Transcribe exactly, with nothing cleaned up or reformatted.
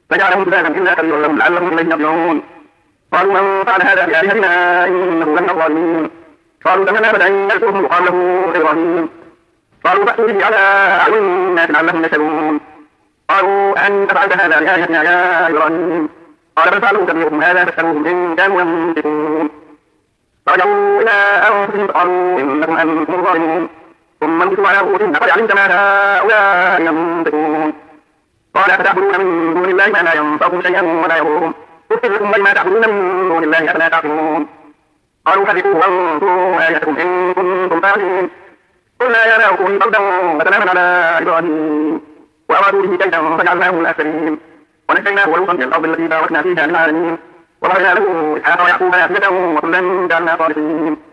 فجعلهم جذاذا إلا كبيرا لهم لعلهم إليه يرجعون. قالوا من فعل هذا بآلهتنا إنه لمن الظالمين. قالوا تمنى بدأ يذكرهم وقال له إبراهيم. قالوا فأتوا به على أعين الناس لعلهم يشهدون. قالوا أنت فعلت هذا بآلهتنا يا إبراهيم. قال بل فعلوا كبيرهم هذا فاسألوهم إن كانوا ينطقون. فرجعوا إلى أنفسهم فقالوا إنكم أنتم الظالمون. ثم انكسوا على رؤوسهم لقد علمت ما هؤلاء ينطقون. قال أفتعبدون من دون الله ما لا ينفعكم شيئا ولا يضركم أفل لكم ولما تعبدون من دون الله أفلا تعقلون. قالوا حرقوا وانصروا آلهتكم إن كنتم فاعلين. قلنا يا نار كوني بردا وسلاما على إبراهيم وأرادوا به كيدا فجعلناهم الأسفلين ونجيناه ولوطا من الأرض التي باركنا فيها للعالمين ووهبنا له إسحاق ويعقوب نافلة وكلا جعلنا صالحين.